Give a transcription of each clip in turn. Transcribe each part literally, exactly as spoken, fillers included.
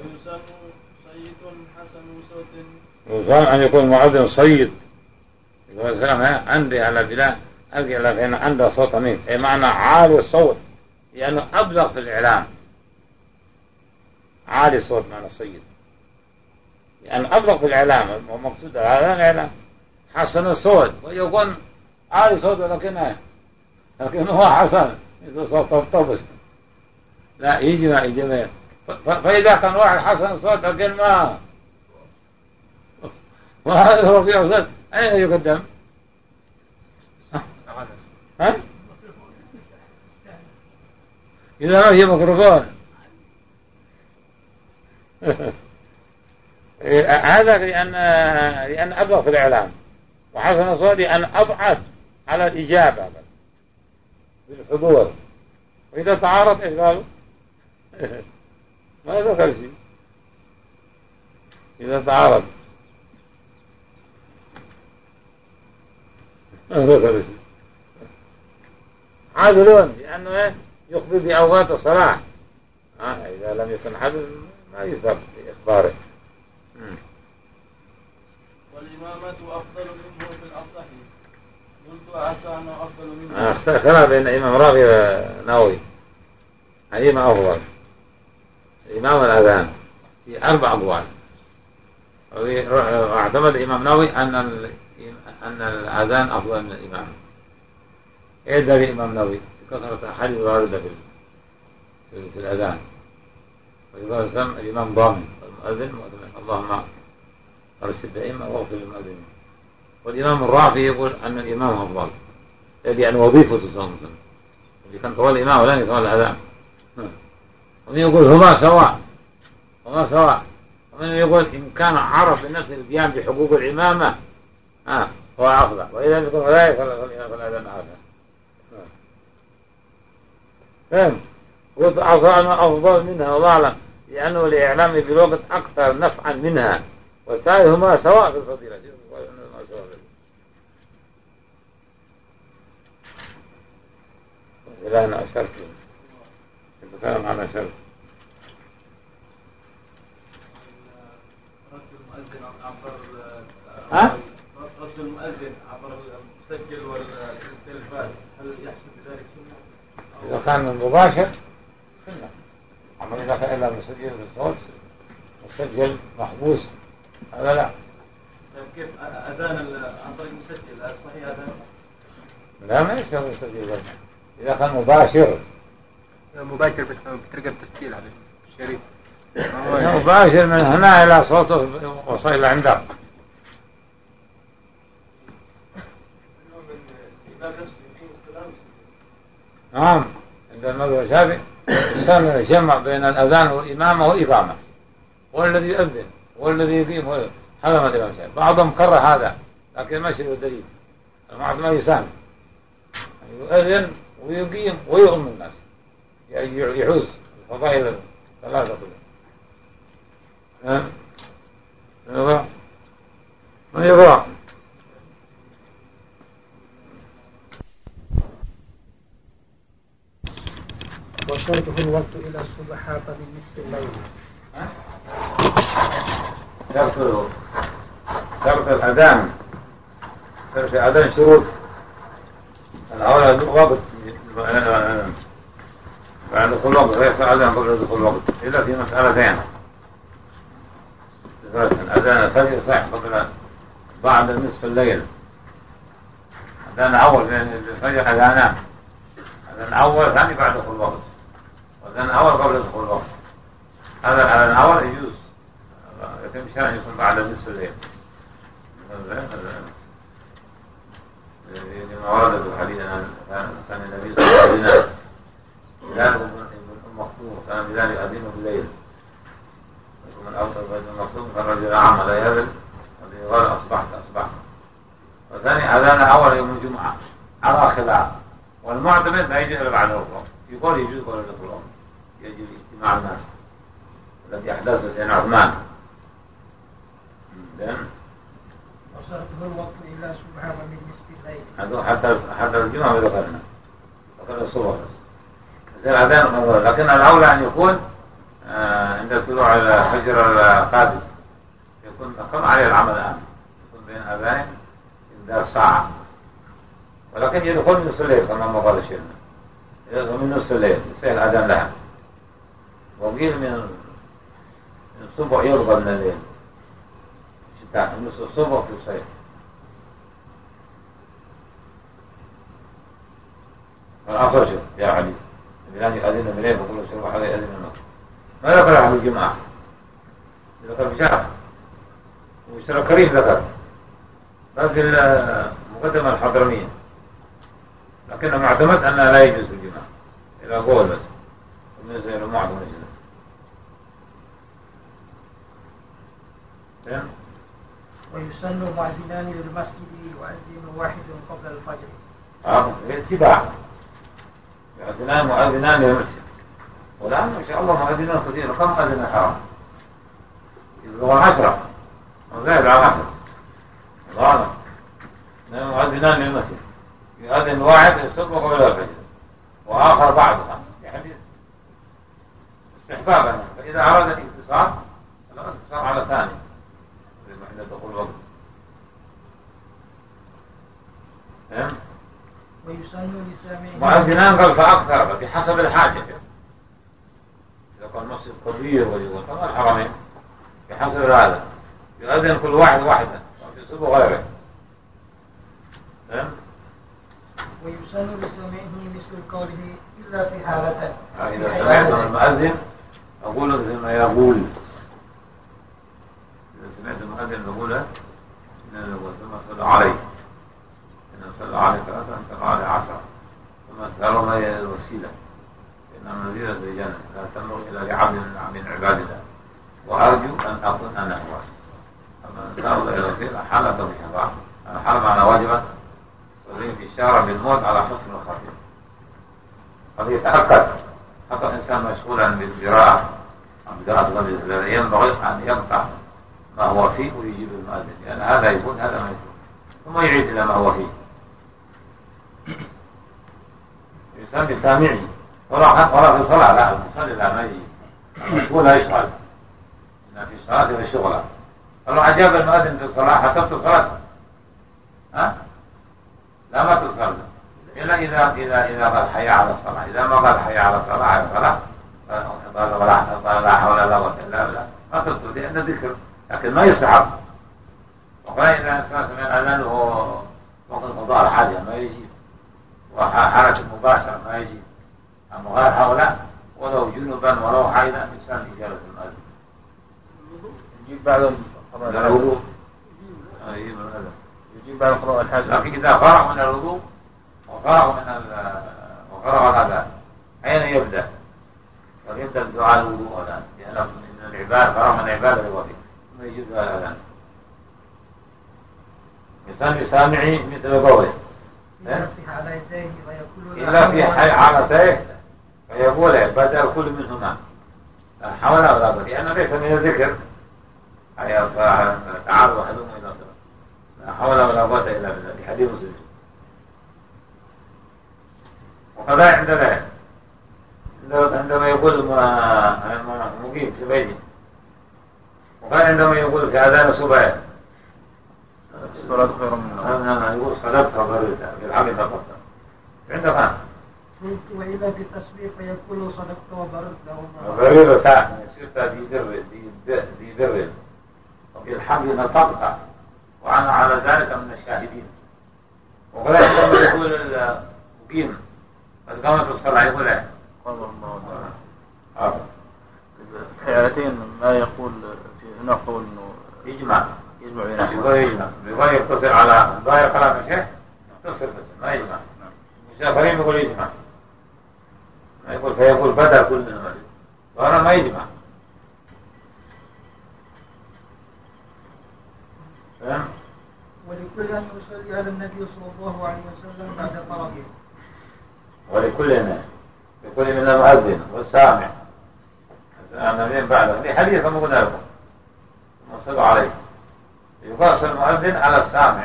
ويسن صيت حسن صوت. يسن أن يكون مؤذن صيت، يقول السلام عندي على بلاد ألقي لك هنا عنده صوت أمين، أي معنى عالي الصوت لأنه أبلغ في الإعلام. عالي الصوت معنى صيت يعني أبلغ في الإعلام، ومقصود هذا الإعلام. حسن الصوت ويكون عالي صوت لكنه لكن هو حسن إذا صوت طبطبس لا يجي ما يجي ما. فإذا كان واحد حسن الصوت لكن ما وهذا هو في صوت أين يقدم؟ ها؟ إذا ما في ميكروفون هذا لأن لأن أبلغ في الإعلام، وحسن الصوت لأن أبعد على الإجابة بالحضور. وإذا تعارض إيش قالوا؟ ما ذكر شيء إذا تعارض ما ذكر شيء. عادلون لأنه يخبر بأوقات الصلاة. آه إذا لم يكن حدث ما يذهب في إخباره. والإمامة أفضل منه في الأصح. قلت عسى أنه أفضل منه. آه اختلف بين الإمام رافي ونووي أيهما أفضل. الإمام الأذان في أربع أقوال، واعتمد الإمام نووي أن أن الأذان أفضل من الإمام. إيه دليل الإمام نووي؟ كثرة أحاديث واردة في في الأذان. ويقول سم الإمام ضامن المؤذن مؤذن اللهم أرشد الأئمة واغفر للمؤذنين. والإمام الرافي يقول أن الإمام أفضل لأن وظيفة صلى الله عليه وسلم اللي كان طوال الإمام ولا يطول الأذان. ومن يقول هما سواء هما سواء ومن يقول إن كان عرف لنفسه القيام بحقوق الإمامة آه هو أفضل، وإذا لم يكن كذلك فالأذان أفضل. فهم؟ وعسى أنه أفضل منها وأعلم لأنه الإعلام بالوقت أكثر نفعا منها، والتالي هما سواء في الفضيلة. إذا أنا أشرت الكلام على شرط رد المؤذن عبر ها؟ رد المؤذن عبر المسجل والتلفاز هل يحسب بذلك سنة؟ إذا كان مباشر سنة، أما إذا كان إلا مسجل بالصوت مسجل محبوس هذا لا. كيف أذان عن طريق المسجل هل صحيح أذان؟ لا ما يصير مسجل إذا كان مباشر مباشر بطريقة التسجيل على الشريط مباشر من هنا إلى صوته وصل إلى عندك. نعم عند المذهب الشافعي الإنسان يجمع بين الأذان والإمامة والإقامة، هو الذي يؤذن هو الذي يقيم. هذا ما الإمام الشافعي بعضهم كره هذا لكن ما شيء الدليل. المعظم ما يسامح يؤذن ويقيم ويؤم الناس يحوز الفضائل الثلاثة كلها. ها من يقرأ؟ وصلته الوقت إلى الصبحات من نصف الليل. شرط شرط الأذان شرط الأذان شروط الأول وقت بعد دخول الوقت ليس أذان قبل دخول الوقت إلا في مسألتين. أذان الفجر صح قبل بعد نصف الليل. أذان أول في الفجر أذانان، أذان أول ثاني بعد دخول الوقت، وأذان أول قبل دخول الوقت. هذا الأذان الأول يجوز لكن مش يكون بعد نصف الليل. لما ورد في الحديث كان النبي صلى الله عليه وسلم بلال بن مكتوم كان بلال يؤذن بالليل ومن أوصل بن مكتوم كان رجل أعمى لا يذل الذي قال أصبحت أصبحت. وثاني أذان أول يوم الجمعة على خلاف، والمعتمد لا يجي إلا بعد الوقت. يقول يجوز قول الوقت يجب اجتماع الناس الذي أحدثه سيدنا عثمان. وصلته الوقت إلى سبحان من نصف الليل. حتى حتى الجمعة ذكرنا ذكر الصبح يصير أذان، لكن الأولى أن يكون آه عند عند طلوع الفجر القادم يكون كم عليه العمل الآن يكون بين أذان إمدار ساعة، ولكن يدخل من نصف الليل كما ما قال شيخنا، يدخل من نصف الليل يصير الأذان لها، وقيل من الصبح يرضى من الليل شتاء من نصف الصبح تصير. فالعصر شوف يا علي الآن يؤذن بالليل فقل له شوف هذا يؤذن النصر ما ذكر أهل الجماعة، ذكر بشارة ومشترى كريم ذكر بل في المقدمة الحضرمية، لكنه معتمد أنها لا يجوز الجماعة إلى قول بس ومن زي المعظم الجنة. ويسن مؤذنان للمسجد يؤذن واحد قبل الفجر. اه اتباع يؤذنان مؤذنان للمسجد، والآن إن شاء الله مؤذنان كثير. كم مؤذن الحرام؟ يبلغ عشرة وزائد على عشرة الله مؤذنان للمسجد، يؤذن واحد الصبح قبل الفجر وآخر بعدها يعني استحبابا، فإذا أراد الاتصال فلا اتصال على ثاني حين دخول الوقت. ويسن لسامعه مؤذنان قال فأكثر بحسب الحاجة، إذا كان مسجد كبير وطبعا الحرمين بحسب هذا يؤذن كل واحد واحدا في الصبح غيره. ويسن لسامعه مثل قوله إلا في حالتين. إذا سمعت المؤذن أقول مثل ما يقول، إذا سمعت المؤذن يقول إن ثم صلى عليه إن صلى عليه ثلاثة أن صلى عليه عشرة ثم سألوا ما هي الوسيلة إنما نذيرة بالجنة لا تمر إلى لعبد من عباد الله وأرجو أن أكون أنا هو. أما سأل إلى الوسيلة حالة بشفاعة أنا حال معنا واجبا وذين في الشارع بالموت على حسن الخطير قد يتأكد حتى الإنسان مشغولا بالقراءة أو بقراءة الغد ينبغي أن ينصح ما هو فيه ويجيب المؤذن لأن يعني هذا يفوت هذا ما يفوت ثم يعيد إلى ما هو فيه. الإنسان بسامعه وراء وراء في الصلاة لا المصلي لا ما يجي المشغول لا يشغل إن في الصلاة في الشغلة قالوا عجاب المؤذن في الصلاة حتى في الصلاة ها لا ما تصلي إلا إذا إذا إذا قال حي على الصلاة، إذا ما قال حي على الصلاة على الصلاة قال ولا لا حول ولا قوة إلا بالله ما تصلي لأن ذكر لكن ما يستحب. وقال إذا الإنسان سمع الأذان وهو وقت قضاء الحاجة ما يجيب وحركة مباشرة ما يجيب، أما غير هؤلاء ولو جنبا ولو حيدا إنسان إجابة المؤذن يجيب بعد الوضوء يجيب الأذان يجيب بعد قضاء الحاجة، لكن إذا فرغ من الوضوء وفرغ من وفرغ الأذان أين يبدأ؟ ويبدأ بدعاء الوضوء الآن لأنه من العبادة فرغ من العبادة الوضوء ثم يجيب الأذان. إنسان يسامعي مثل قوله إلا في حالتين فيقول بدل كل منهما لا حول ولا قوة لأنه ليس من الذكر أي صلاة تعالوا أحدهم إلى صلاة لا حول ولا قوة إلا بالله في حديث مسلم. وكذا عندنا عندما يقول مقيم في بيته، وكان عندما يقول في أذان الصبح الصلاة خير من النوم يقول صلاتها ضرورة في العمل فقط عندنا. وإذا في التسبيح فيقول صدقت وبررت له ضرورة ثانية سيرتها دي در دي در وفي الحمد نطقتها وأنا على ذلك من الشاهدين. وكذا عندما يقول المقيم قد قامت الصلاة يقول ايه؟ قال الله تعالى في حالتين ما يقول في هنا قول انه يجمع يجمع بينهم يقول يجمع يقول يقتصر على ظاهر كلام الشيخ يقتصر بس ما يجمع الشافعي يقول يجمع ما يقول فيقول بدل كل من المسجد وأنا ما يجمع فهم؟ ولكل أن يصلي على النبي صلى الله عليه وسلم بعد فرضه ولكلنا لكل من المؤذن والسامع النبي بعده في حديث كما قلنا لكم ثم صلوا عليه يقاس المؤذن على السامع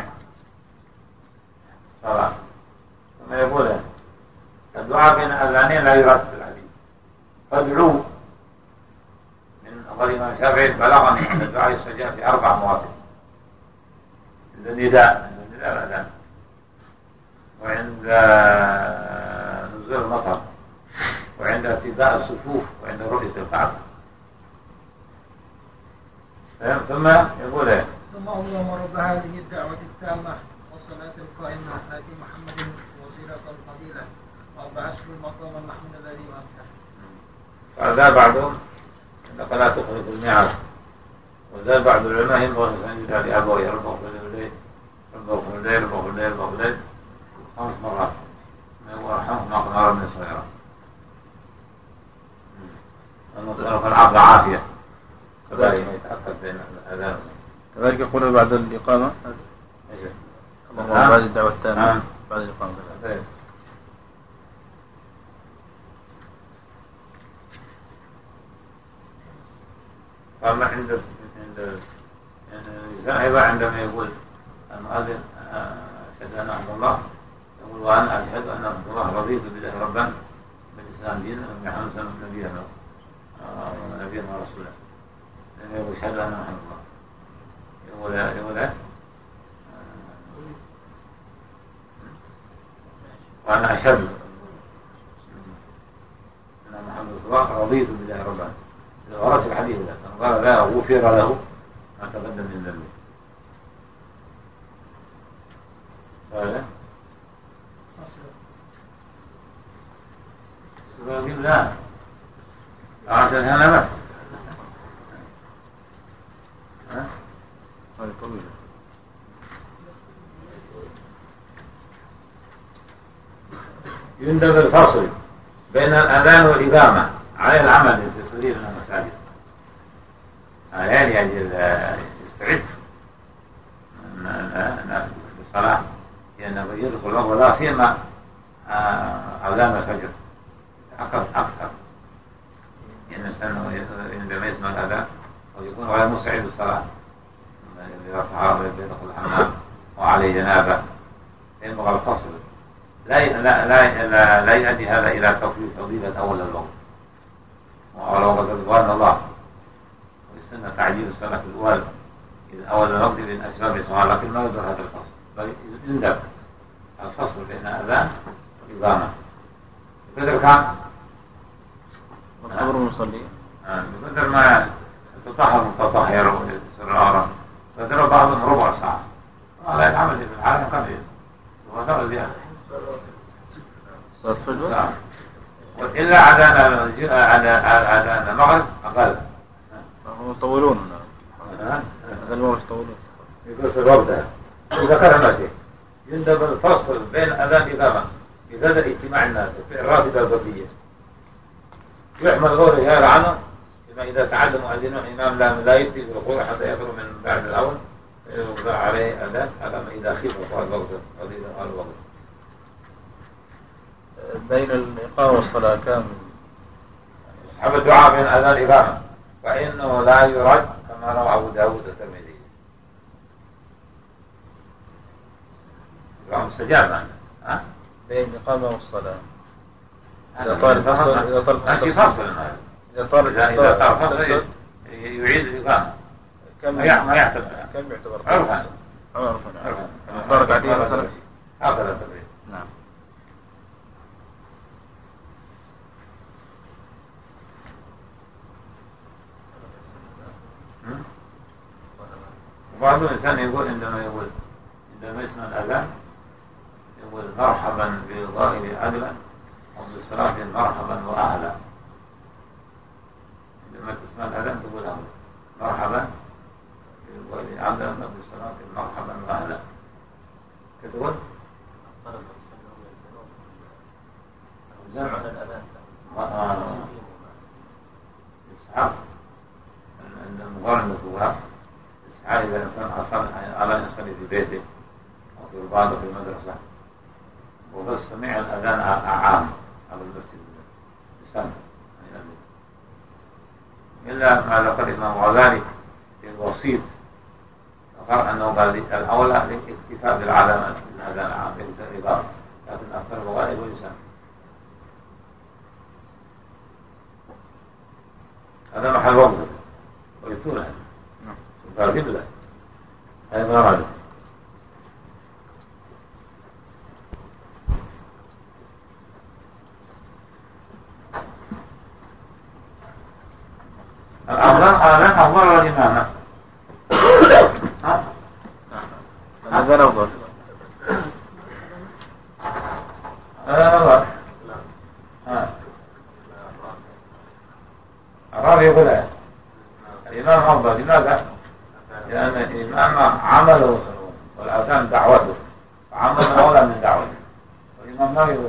صلاة ثم يقول الدعاء بين الأذانين لا يرد في الحديث فادعوا من يقول الإمام الشافعي بلغني أن الدعاء يستجاب في أربع مواطن: عند النداء عند النداء الأذان، وعند نزول المطر، وعند ارتداء الصفوف، وعند رؤية الكعبة. ثم يقول ايه؟ ثم اللهم رب هذه الدعوة التامة والصلاة القائمة آت محمد وسيلة الفضيلة وابعثه المقام المحمود الذي وعدته. فذا بعضهم انك لا تخلف الميعاد، وذا بعض العلماء ينبغي ان يجعل لابويه ربه اغفر لي الليل ربه اغفر لي ربه اغفر لي ربه اغفر لي خمس مرات وارحمهما قنارا من صغيرا. المطلق العقل عافيه كذلك يتاكد بين الاذان. كذلك يقول بعد الإقامة اللهم بعد الدعوة التامة بعد الإقامة. فما عند عند يعني أيضا عندما يقول المؤذن أشهد أن أحمد الله، يقول وأنا أشهد أن أحمد الله رضيت بالله ربا بالإسلام دينا وبمحمد صلى الله عليه وسلم نبينا ونبينا ورسولا. لأنه يقول أشهد أن أحمد الله، يقول يقول وأنا أشهد أن محمد رسول الله رضيت بالله ربا. إذا ورد الحديث ذا قال لا غفر له ما تقدم من ذنبه. قال يقول لا عشان هنا بس ها هذه طويلة. يندب الفصل بين الأذان والإقامة على العمل في كثير من المساجد. يعني أجل يستعد للصلاة لأنه يدخل وهو لا سيما أذان الفجر أكثر، لأن الإنسان عندما يسمع الأذان أو يكون غير مستعد للصلاة إذا طهر يدخل الحمام وعليه جنابة ينبغي الفصل. لا لا لا لا يؤدي هذا إلى تفويت فضيلة أول الوقت ولو قد رضوان الله، والسنة تعجيل الصلاة الأول إذا أول الوقت من أسباب الصلاة، لكن ما يدر هذا الفصل، بل يندب الفصل بين أذان وإقامة بقدر كان والقبر المصلي بقدر ما تطهر متطهر ويسر العارة بقدر بعضهم ربع ساعة لا يتعمل في الحالة قليل وهذا زيادة صلاة الفجر. وإلا عدانا عدانا المغرب أقل هم يطولون هنا هذا المغرب يطولون يقصر وقتها. إذا كان ماشي يندب الفصل بين أذان إقامة بهذا اجتماع الناس في الراتبة البردية يحمل غيره غير عنه، بما إذا تعلم مؤذن الإمام لا لا يبدي بالركوع حتى يخرج من بعد الأول يوضع عليه أذان على ما إذا خيف قال وقت أو إذا قال وقت. بين الإقامة والصلاة كم؟ يسحب الدعاء بين أذان الإقامة فإنه لا يرد كما روى أبو داود الترمذي. الدعاء مستجاب عنه ها؟ بين الإقامة والصلاة إذا طال الفصل إذا طال الفصل فصل إذا طال إذا طال الفصل يعيد الإقامة كم ما يعتبر كم يعتبر عرفا عرفا عرفا ركعتين مثلا هكذا التبريد. نعم. وبعض الإنسان يقول عندما يقول عندما يسمع الأذان يقول مرحبا بالظاهر عدلا وبالصلاة مرحبا وأهلا. عندما تسمع الأذان تقول هذا مرحبا بالظاهر عدلا وبالصلاة مرحبا وأهلا. كتقول سمع الأذان إسحاق عند مقارنة الثواب إسحاق إذا الإنسان أصل على إنسان في بيته أو في البعض في المدرسة وبس سمع الأذان عام على المسجد بسنة إلا ما ذكر الإمام الغزالي في الوسيط ذكر أنه قال الأولى الاكتفاء بالعلامة الأذان عام ليس الإضافة، لكن أكثر الغالب يسمى. هذا محل وقت قبلة هذا ما رأيه. الأفضل أفضل الإمامة. هذا أفضل. هذا أفضل. الرابع يقول الإمام أفضل. لماذا؟ لأن الإمام عمله والأذان دعوته، وعمله أولى من دعوته. والإمام لا يقول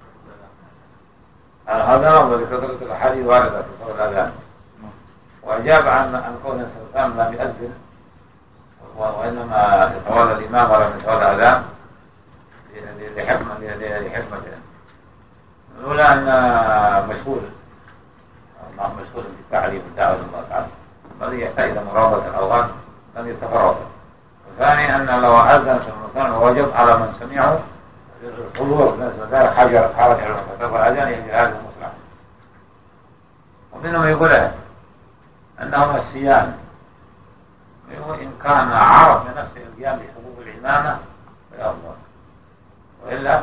هذا أفضل لكثرة الأحاديث واردة في قول الأذان. وأجاب عن أن قول صلى الله عليه وسلم لم يؤذن وإنما يتولى الإمام ولم يتولى الأذان لحكمة لحكمة الأولى أن مشغول مشغول بالتعليم والدعوة الله تعالى، الذي يحتاج إلى مرابطة الأوقات لم يتفرط. الثاني أن لو أذن صلى الله عليه وسلم وجب على من سمعه الحضور، ذلك حجر حرج على المكتب والأذان يجب هذه المصلحة. ومنهم يقول أنهما السيان، وإن كان عرف بنفسه القيام بحقوق الإمامة فلا أفضل، وإلا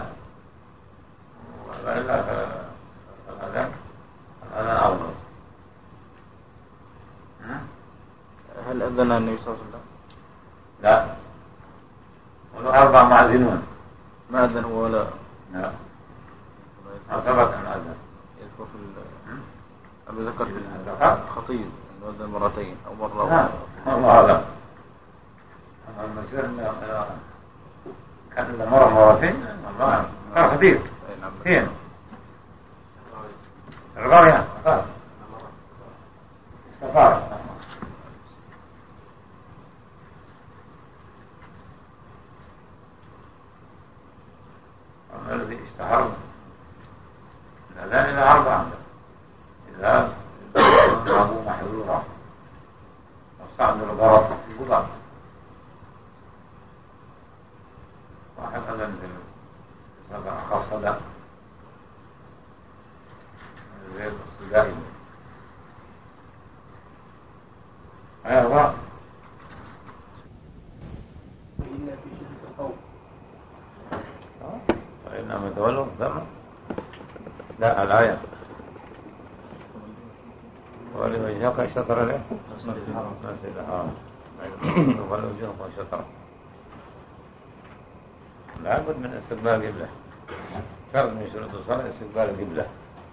وإلا فالأذان الأذان أفضل. هل أذن النبي صلى الله عليه وسلم؟ لا، ولو أربع معذنون ما أذن هو ولا لا ما ثبت أن أذن. يذكر في أبي ذكر في الخطيب أنه أذن مرتين أو مرة. لا الله أعلم. المسير كان مرة مرتين الله أعلم. كان خطيب فين؟ الرابعة السفارة. الذي اشتهر الأذان إلى أربعة: إذا أبو محذورة والصعد الغرب في قضاء، واحد أذن في سبع خاصة غير الصدائي. أيضا فإنما تولوا ثم لا الآية ولوجهك شطر له مسجد الحرام ولوجهك شطر. لا بد من استقبال القبلة، شرط من شروط الصلاة استقبال القبلة،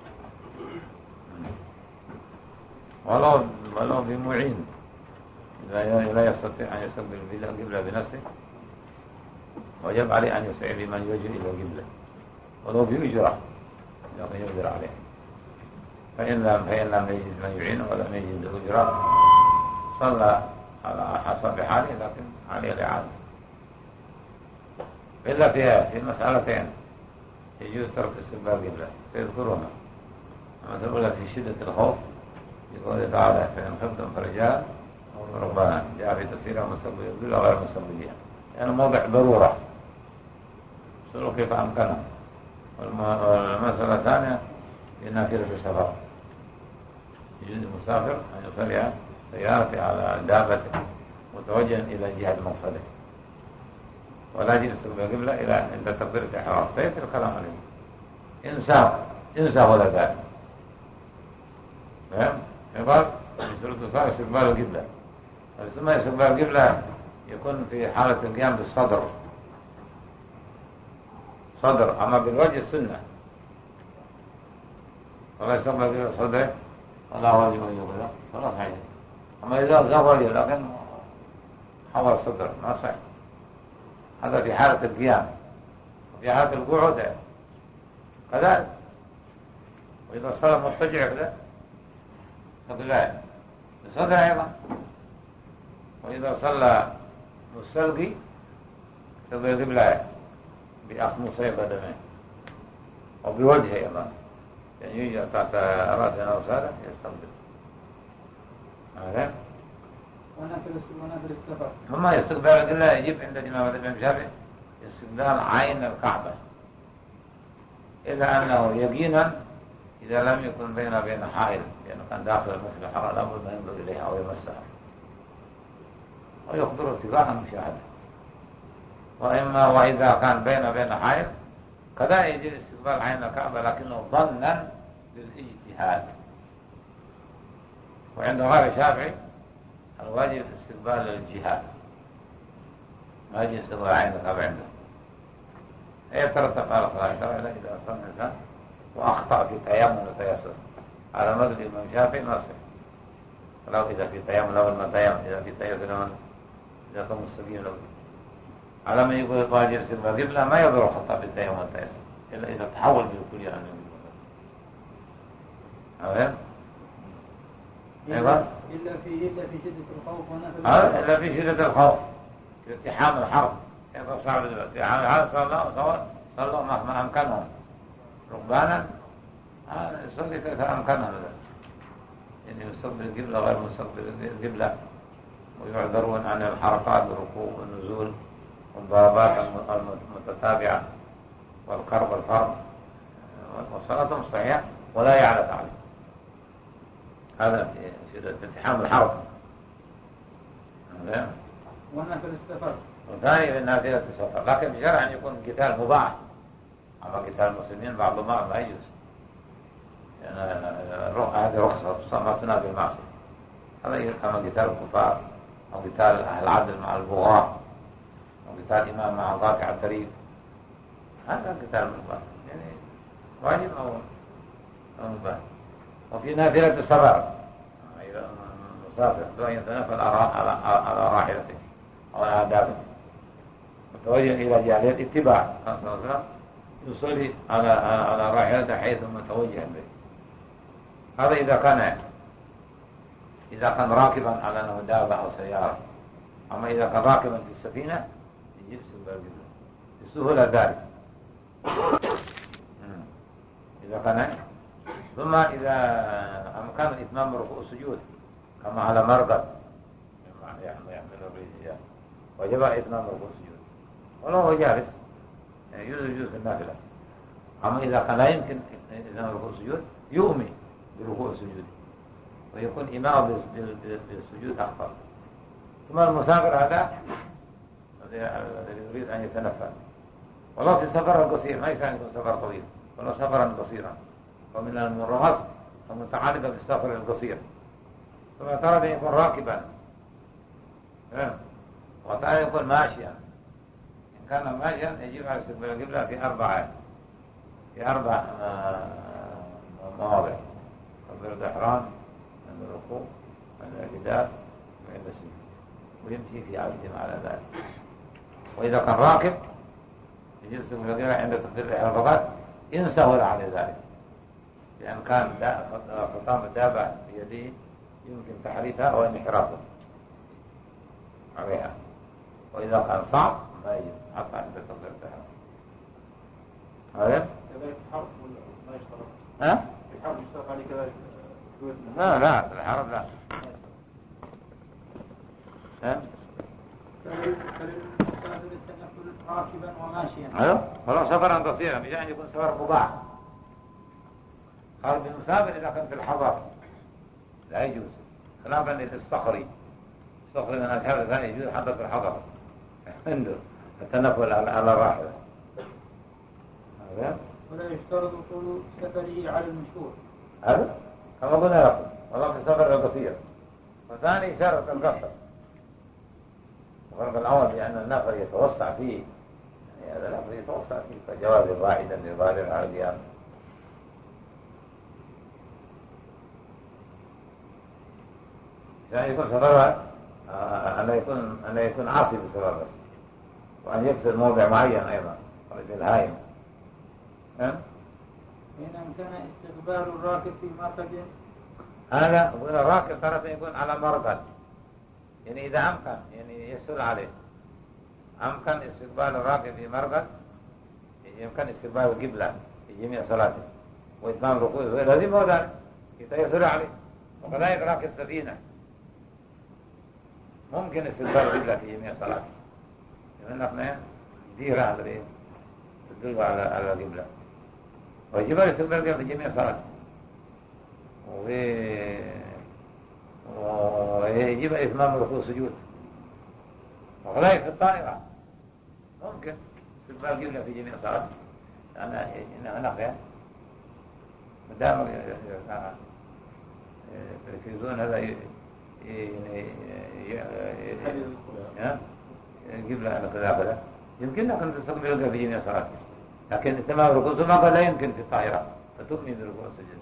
ولو ولو بمعين إذا لا يستطيع أن يستقبل القبلة بنفسه وجب عليه أن يسعى بمن يوجه إلى القبلة ولو بأجرة لكن يقدر عليه. فإن لم فإن لم يجد من يعينه ولم يجد الأجرة صلى على حسب حاله لكن عليه الإعادة. إلا فيها في مسألتين يجوز ترك استقبال القبلة سيذكرهما. المسألة الأولى في شدة الخوف يقول تعالى: فإن خفتم فرجال أو ركبانا، جاء في تفسيرها مستقبل القبلة غير مستقبلية، يعني موضع ضرورة سلوك كيف أمكنه. والمسألة الثانية لنافلة السفر، يجوز المسافر أن يصلي سيارته على دابته متوجها إلى جهة مقصده ولا يجب استقبال القبلة إلى عند تكبيرة الإحرام فيترك الكلام عليه. إنساه إنساه ولا ذلك فهم؟ يقال من شروط الصلاة استقبال القبلة. ثم استقبال القبلة يكون في حالة القيام بالصدر صدر، أما بالوجه السنة ولا يستقبل القبلة صدره ولا واجب أن يقبل صلاة صحيحة. أما إذا غاب وجه لكن حول الصدر ما صحيح، هذا في حالة القيام. وفي حالة القعود كذلك. وإذا صلى مضطجع كذا فقبله بصدره أيضا. وإذا صلى مستلقي تبقى قبله بأخمصي قدمه وبوجهه أيضا، يعني يجي تحت رأسه أو ساده يستقبل. هذا ونافل السفر. ثم استقبال القبلة يجب عند الإمام الإمام الشافعي استقبال عين الكعبة، إلا أنه يقينا إذا لم يكن بين بين حائل، لأنه كان داخل المسجد الحرام لابد ما ينظر إليها أو يمسها. ويخبر اتفاقا مشاهدة. وإما وإذا كان بين بين حائل كذا يجي استقبال عين الكعبة لكنه ظنا بالاجتهاد. وعند غير شافعي الواجب استقبال الجهاد، ما يجي استقبال عين الكعبة عنده. يترتب على صلاة إذا أصاب الإنسان وأخطأ في تيمم وتيسر على مذهب الإمام الشافعي نصح، ولو إذا في تيمم لو ما تيمم، إذا في تيسر إذا كان مستقيم لو على ما يقول الواجب استقبال القبلة ما يضر الخطأ في التيمم والتيسر إلا إذا تحول بالكلية عن القبلة. إلا إلا في إلا في شدة الخوف ونفل هذا إلا في شدة الخوف في التحام الحرب يبقى صعب دلوقتي. هذا صلى الله صور صلى الله مهما أمكنهم ركبانا يصلي كيف أمكنهم، يعني يستقبل القبلة غير مستقبل القبلة، ويعذرون عن الحركات والركوع والنزول والضربات المتتابعة والقرب والفرض، وصلاتهم صحيحة ولا يعلت عليه. هذا في التحام الحرب. ونافل السفر. وثاني في نافلة السفر، لكن بشرع أن يكون قتال مباح، أما قتال المسلمين بعض ما ما يجوز، يعني هذه رخصة ما تنافي المعصية. هذا كما قتال الكفار أو قتال أهل العدل مع البغاة أو قتال إمام مع قاطع الطريق، هذا قتال مباح يعني واجب أو مباح. وفي نافلة السفر إذا مسافر دون يتنفل على راحلته أو على دابته متوجه إلى جهة الاتباع، كان صلى الله عليه وسلم يصلي على على راحلته حيث متوجه به. هذا إذا كان إذا كان راكبا على أنه دابة أو سيارة. أما إذا كان راكبا في السفينة يجب استقبال القبلة بسهولة ذلك إذا كان. ثم إذا أمكن إتمام ركوع السجود كما على مرقد يحمل الرجال وجب إتمام ركوع السجود ولو هو جالس يعني يجوز يجوز في النافلة. أما إذا كان لا يمكن إتمام ركوع السجود يؤمي بركوع السجود ويكون إمام بالسجود أخطر. ثم المسافر هذا الذي يريد أن يتنفل والله في السفر القصير ما يسعى أن يكون سفر طويل ولو سفرا قصيرا، ومن الرخص المتعلقة بالسفر القصير. ثم ترى أن يكون راكبا وترى يكون ماشيا. إن كان ماشيا يجب على استقبال القبلة في أربعة في أربع مواضع: تكبيرة الإحرام، عند الركوع، عند الاعتدال، وعند السجود، ويمشي في عودهم على ذلك. وإذا كان راكب يجب استقبال القبلة عند تكبيرة الإحرام فقط إن سهل على ذلك، لأن كان خطام الدابة بيده يمكن تحريفها أو انحرافها عليها. وإذا كان صعب ما يجب حتى عند تكبيرة الإحرام. هذا كذلك الحرب ولا ما يشترط؟ ها؟ الحرب يشترط عليه كذلك؟ لا لا الحرب لا. ها؟ فللمسافر التنفل راكبا وماشيا. أيوه ولو سفرا قصيرا بجانب أن يكون سفر مباح. قال بالمسافر إذا كان في الحضر لا يجوز، خلافا للصخري. الصخري من الأشهر الثاني يجوز حتى في الحضر عنده التنفل على الراحلة. ولا يشترط طول سفره على المشهور. هذا كما قلنا لكم والله في السفر القصير. وثاني شرط القصر. الفرق الأول بأن النفر يتوسع فيه، يعني هذا الأمر يتوسع فيه كجواز واحدا للغالب على القيام. يعني يكون سفرها أن يكون أن يكون عاصي بسفر بس، وأن يكسر موضع معين أيضا في الهايم. إن أمكن استقبال الراكب في مرقد. هذا يقول الراكب ترى يكون على مرقد، يعني إذا أمكن يعني يسهل عليه أمكن استقبال الراكب في مرقد، يمكن استقبال القبلة في جميع صلاته وإتمام ركوعه لازم هو ذلك يسهل عليه. وكذلك راكب سفينة ممكن استقبال القبلة في جميع صلاته، لأن احنا ديرة هذه تدل على على القبلة، ويجب استقبال القبلة في جميع صلاته، ويجب إتمام ركوع السجود وكذلك في الطائرة ممكن استقبال قبلة في جميع صلاة، لأن إنها نقية مدام التلفزيون هذا قبلة أنا كذا كذا يمكن أن تستقبل قبلة في جميع صلاة، لكن تمام الركوع ثم قال لا يمكن في الطائرة فتؤمن بالركوع والسجود.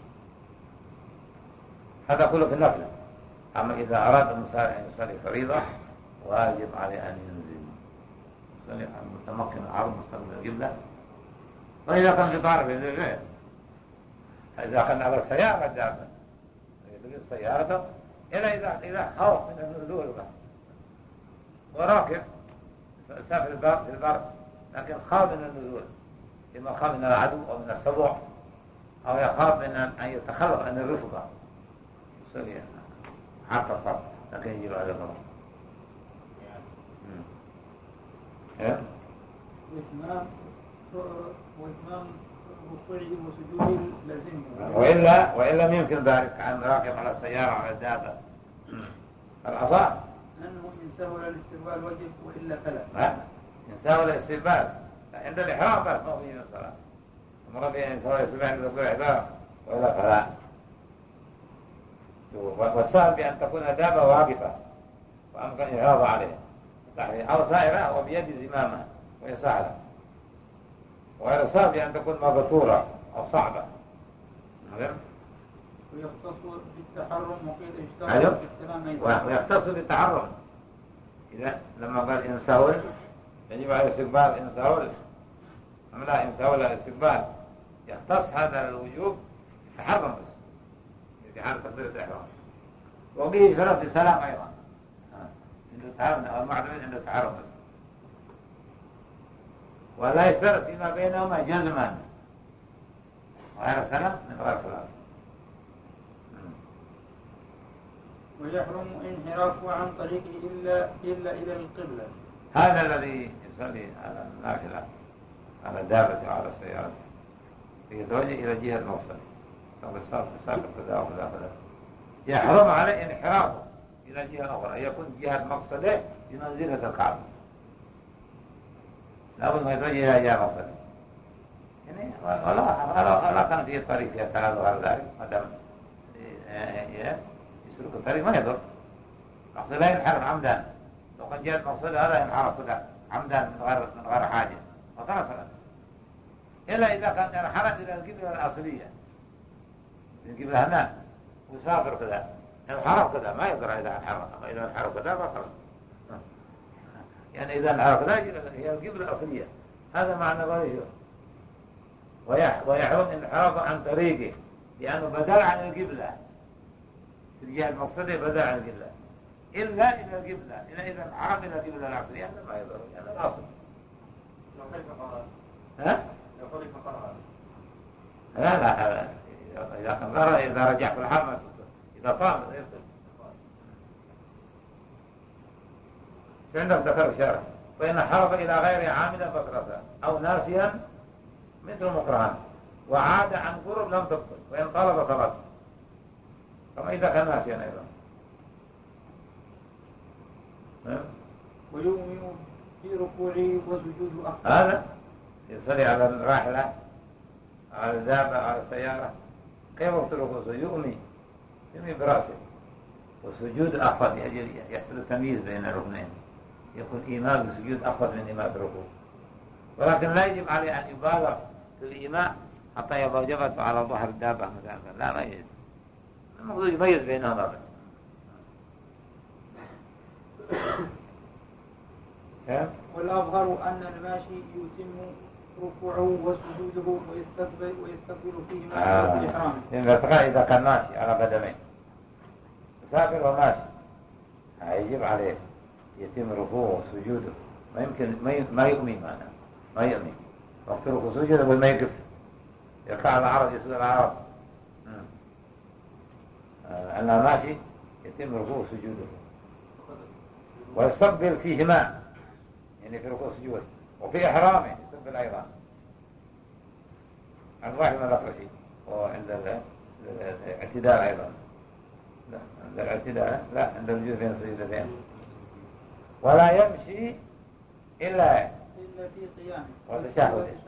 هذا كله في النفلة. أما إذا أراد المسافر أن يصلي فريضة واجب عليه أن ينزل يصلي متمكن العرض مستقبل القبلة. وإذا كان في طائرة ينزل غير، إذا كان على سيارة دابة يتقل سيارته إلا إذا إذا خوف من النزول وراكب سافر البر في البر لكن خاف من النزول، إما خاف من العدو أو من السبع أو يخاف من أن يتخلق عن الرفقة يصلي حتى الطرف لكن يجب عليه الغلط. وإتمام وإتمام ركوعه وسجوده لازم، وإلا وإلا يمكن ذلك عن راكب على سيارة على دابة الأصح أنه إن سهل الاستقبال وجب وإلا فلا. لا إن سهل الاستقبال عند الإحرام بس ما في الصلاة. المربي إن سهل الاستقبال عند الركوع إحرام وإلا فلا. والسهل بأن تكون دابة واقفة وأمكن إعراض عليها أو سائرة وبيد زمامها وهي سهلة، وغير سهل بأن تكون مغطورة أو صعبة. ويختص بالتحرم وقيل اشتغل بالسلام أيضا. ويختص بالتحرم إذا لما قال إن سهل يجب على الاستقبال إن سهل أم لا إن سهل الاستقبال يختص هذا الوجوب تحرم بس في حال تقدير الإحرام. وقيل شرط السلام أيضا عند التحرم أو المعتمد عند التحرم بس، ولا يشترط فيما بينهما جزما وغير سلام من غير صلاة. ويحرم انحرافه عن طريقه إلا إلا إلى القبلة. هذا الذي يصلي على النافلة على دابة وعلى السيارة يتوجه إلى جهة الموصل فبالصرف سافر كذا وكذا كذا يحرم عليه انحرافه إلى جهة أخرى يكون جهة مقصده بمنزلة الكعبة، لابد ما يتوجه إلى جهة مقصده يعني ولا ولا كان فيه الطريق فيها تنازل على ذلك ما دام يسلك الطريق ما يضر. مقصد لا ينحرف عمدا، لو كان جهة مقصده هذا ينحرف كذا عمدا من غير من غير حاجة وخلاص، إلا إذا كان انحرف إلى القبلة الأصلية القبلة هنا وسافر كذا انحرف كذا ما يقدر إذا انحرف، أما إذا انحرف كذا ما خلاص يعني إذا انحرف كذا هي القبلة الأصلية هذا معنى غيره. ويحرم انحراف عن طريقه لأنه بدل عن القبلة الجهة المقصدة بدل عن القبلة إلا إلى القبلة إلا إذا انحرف إلى القبلة الأصلية هذا ما يضر يعني الأصل. لو خلف قرار ها؟ لو خلف قرار لا لا إذا كان ظهر إذا رجع في الحرم إذا طام يبطل. في عندك ذكر الشرع وإن حرف إلى غير عامل بطلت أو ناسيا مثل مكرها وعاد عن قرب لم تبطل وإن طلب طلب كما إذا كان ناسيا أيضا. ويؤمن في ركوعه وسجوده أخطأ. هذا يصلي على الراحلة على الدابة على السيارة كيف وقت الركوع يؤمي يؤمي برأسه والسجود أخفض لأجل يحصل التمييز بين الركنين يكون إيماء بالسجود أخفض من إيماء بالركوع، ولكن لا يجب عليه أن يبالغ في الإيماء حتى يضع جبهته على ظهر الدابة مثلا لا ما يجب، المقصود يميز بينهما بس. والأظهر أن الماشي يتم ركوعه وسجوده ويستقبل ويستقبل فيهما آه. في إحرامه. إذا إذا كان ماشي على قدمين مسافر وماشي يجب عليه يتم ركوعه وسجوده ما يمكن ما يؤمن معنا ما يؤمن وقت ركوع وسجوده وما يقف يركع على العرض يسجد على العرض أنه ماشي يتم ركوعه وسجوده ويستقبل فيهما يعني في ركوع وسجود وفي إحرامه يستقبل أيضا عن واحد من الأقرشي وعند الاعتدال أيضا لا عند الاعتدال لا عند الوجود بين السجدتين ولا يمشي إلا إلا في قيامه وتشهد